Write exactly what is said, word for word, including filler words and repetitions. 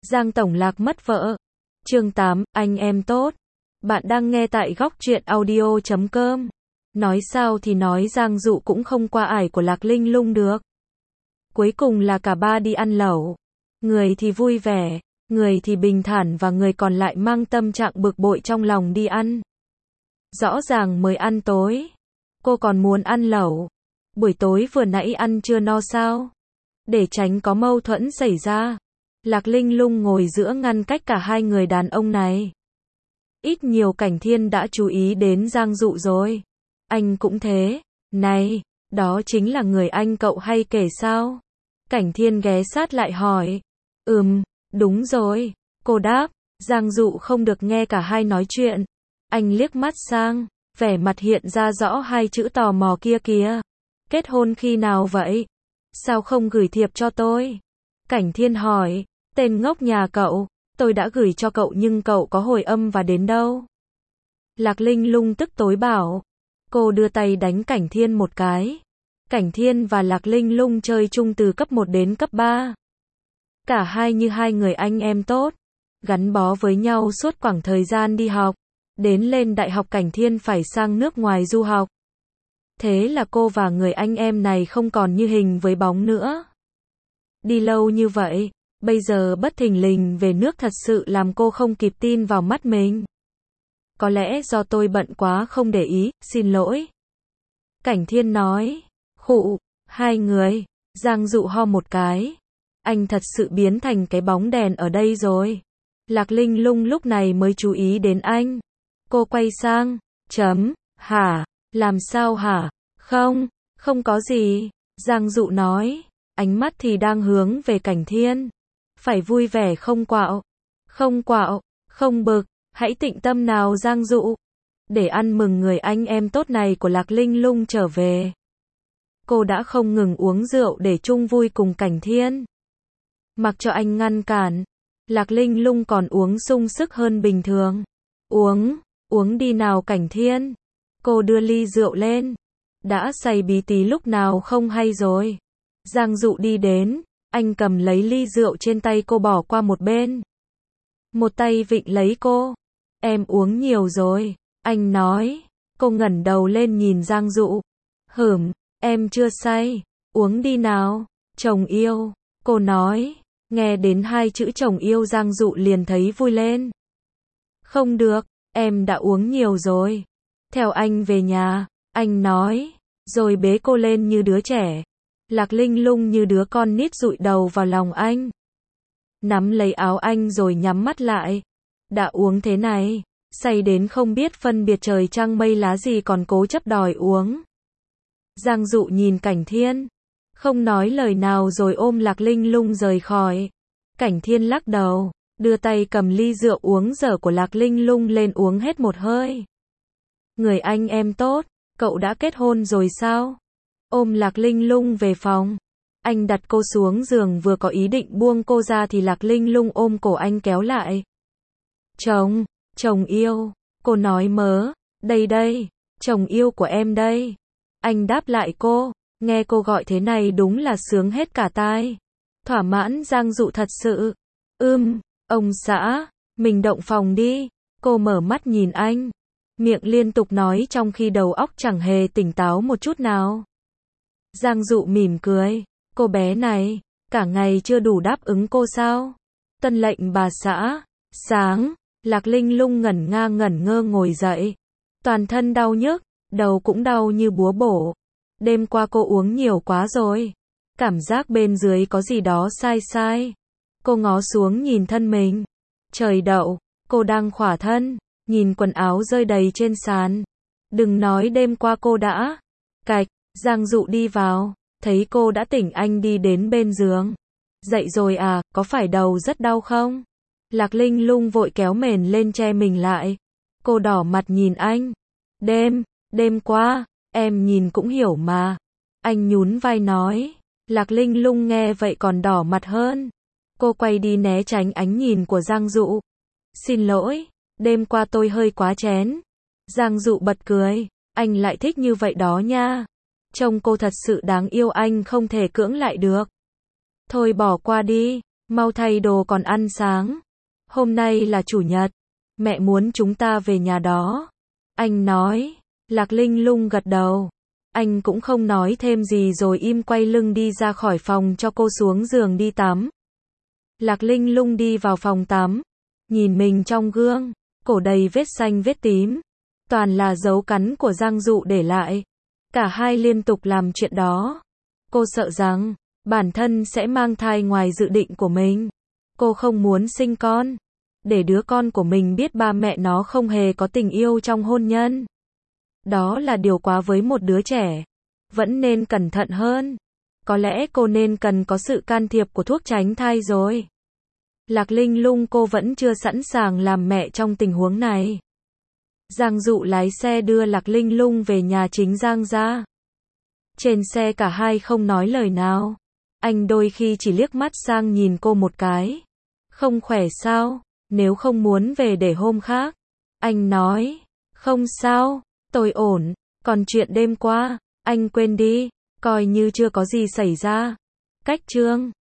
Giang Tổng Lạc mất vợ. Chương tám, anh em tốt. Bạn đang nghe tại góc truyện audio chấm com. Nói sao thì nói Giang Dụ cũng không qua ải của Lạc Linh Lung được. Cuối cùng là cả ba đi ăn lẩu. Người thì vui vẻ, người thì bình thản và người còn lại mang tâm trạng bực bội trong lòng đi ăn. Rõ ràng mới ăn tối. Cô còn muốn ăn lẩu. Buổi tối vừa nãy ăn chưa no sao? Để tránh có mâu thuẫn xảy ra, Lạc Linh Lung ngồi giữa ngăn cách cả hai người đàn ông này. Ít nhiều Cảnh Thiên đã chú ý đến Giang Dụ rồi. Anh cũng thế. Này, đó chính là người anh cậu hay kể sao? Cảnh Thiên ghé sát lại hỏi. Ừm, đúng rồi. Cô đáp. Giang Dụ không được nghe cả hai nói chuyện. Anh liếc mắt sang, vẻ mặt hiện ra rõ hai chữ tò mò kia kìa. Kết hôn khi nào vậy? Sao không gửi thiệp cho tôi? Cảnh Thiên hỏi. Tên ngốc nhà cậu, tôi đã gửi cho cậu nhưng cậu có hồi âm và đến đâu? Lạc Linh Lung tức tối bảo. Cô đưa tay đánh Cảnh Thiên một cái. Cảnh Thiên và Lạc Linh Lung chơi chung từ cấp một đến cấp ba. Cả hai như hai người anh em tốt, gắn bó với nhau suốt quãng thời gian đi học. Đến lên đại học Cảnh Thiên phải sang nước ngoài du học. Thế là cô và người anh em này không còn như hình với bóng nữa. Đi lâu như vậy, bây giờ bất thình lình về nước thật sự làm cô không kịp tin vào mắt mình. Có lẽ do tôi bận quá không để ý, xin lỗi. Cảnh Thiên nói. Khụ, hai người. Giang Dụ ho một cái. Anh thật sự biến thành cái bóng đèn ở đây rồi. Lạc Linh Lung lúc này mới chú ý đến anh. Cô quay sang. Chấm, hả? Làm sao hả? Không, không có gì. Giang Dụ nói. Ánh mắt thì đang hướng về Cảnh Thiên. Phải vui vẻ không quạo. Không quạo, không bực. Hãy tịnh tâm nào Giang Dụ. Để ăn mừng người anh em tốt này của Lạc Linh Lung trở về. Cô đã không ngừng uống rượu để chung vui cùng Cảnh Thiên. Mặc cho anh ngăn cản, Lạc Linh Lung còn uống sung sức hơn bình thường. Uống, uống đi nào Cảnh Thiên. Cô đưa ly rượu lên. Đã say bí tí lúc nào không hay rồi. Giang Dụ đi đến, anh cầm lấy ly rượu trên tay cô bỏ qua một bên. Một tay vịn lấy cô. Em uống nhiều rồi, anh nói. Cô ngẩng đầu lên nhìn Giang Dụ. Hửm, em chưa say, uống đi nào. Chồng yêu, cô nói. Nghe đến hai chữ chồng yêu Giang Dụ liền thấy vui lên. Không được, em đã uống nhiều rồi. Theo anh về nhà, anh nói. Rồi bế cô lên như đứa trẻ. Lạc Linh Lung như đứa con nít dụi đầu vào lòng anh. Nắm lấy áo anh rồi nhắm mắt lại. Đã uống thế này, say đến không biết phân biệt trời trăng mây lá gì còn cố chấp đòi uống. Giang Dụ nhìn Cảnh Thiên, không nói lời nào rồi ôm Lạc Linh Lung rời khỏi. Cảnh Thiên lắc đầu, đưa tay cầm ly rượu uống dở của Lạc Linh Lung lên uống hết một hơi. Người anh em tốt, cậu đã kết hôn rồi sao? Ôm Lạc Linh Lung về phòng. Anh đặt cô xuống giường vừa có ý định buông cô ra thì Lạc Linh Lung ôm cổ anh kéo lại. Chồng, chồng yêu, cô nói mớ, đây đây, chồng yêu của em đây. Anh đáp lại cô, nghe cô gọi thế này đúng là sướng hết cả tai. Thỏa mãn Giang Dụ thật sự. Ưm, ông xã, mình động phòng đi. Cô mở mắt nhìn anh, miệng liên tục nói trong khi đầu óc chẳng hề tỉnh táo một chút nào. Giang Dụ mỉm cười, cô bé này, cả ngày chưa đủ đáp ứng cô sao? Tân lệnh bà xã. Sáng, Lạc Linh Lung ngẩn nga ngẩn ngơ ngồi dậy. Toàn thân đau nhức, đầu cũng đau như búa bổ. Đêm qua cô uống nhiều quá rồi. Cảm giác bên dưới có gì đó sai sai. Cô ngó xuống nhìn thân mình. Trời đậu, cô đang khỏa thân, nhìn quần áo rơi đầy trên sàn. Đừng nói đêm qua cô đã. Cạch, Giang Dụ đi vào, thấy cô đã tỉnh anh đi đến bên giường. Dậy rồi à, có phải đầu rất đau không? Lạc Linh Lung vội kéo mền lên che mình lại. Cô đỏ mặt nhìn anh. Đêm, đêm qua, em nhìn cũng hiểu mà. Anh nhún vai nói. Lạc Linh Lung nghe vậy còn đỏ mặt hơn. Cô quay đi né tránh ánh nhìn của Giang Dụ. Xin lỗi, đêm qua tôi hơi quá chén. Giang Dụ bật cười. Anh lại thích như vậy đó nha. Trông cô thật sự đáng yêu anh không thể cưỡng lại được. Thôi bỏ qua đi. Mau thay đồ còn ăn sáng. Hôm nay là chủ nhật. Mẹ muốn chúng ta về nhà đó. Anh nói. Lạc Linh Lung gật đầu. Anh cũng không nói thêm gì rồi im quay lưng đi ra khỏi phòng cho cô xuống giường đi tắm. Lạc Linh Lung đi vào phòng tắm. Nhìn mình trong gương. Cổ đầy vết xanh vết tím. Toàn là dấu cắn của Giang Dụ để lại. Cả hai liên tục làm chuyện đó. Cô sợ rằng bản thân sẽ mang thai ngoài dự định của mình. Cô không muốn sinh con. Để đứa con của mình biết ba mẹ nó không hề có tình yêu trong hôn nhân. Đó là điều quá với một đứa trẻ. Vẫn nên cẩn thận hơn. Có lẽ cô nên cần có sự can thiệp của thuốc tránh thai rồi. Lạc Linh Lung cô vẫn chưa sẵn sàng làm mẹ trong tình huống này. Giang Dụ lái xe đưa Lạc Linh Lung về nhà chính Giang gia. Trên xe cả hai không nói lời nào. Anh đôi khi chỉ liếc mắt sang nhìn cô một cái. Không khỏe sao? Nếu không muốn về để hôm khác. Anh nói. Không sao, tôi ổn. Còn chuyện đêm qua, anh quên đi. Coi như chưa có gì xảy ra. Cách chương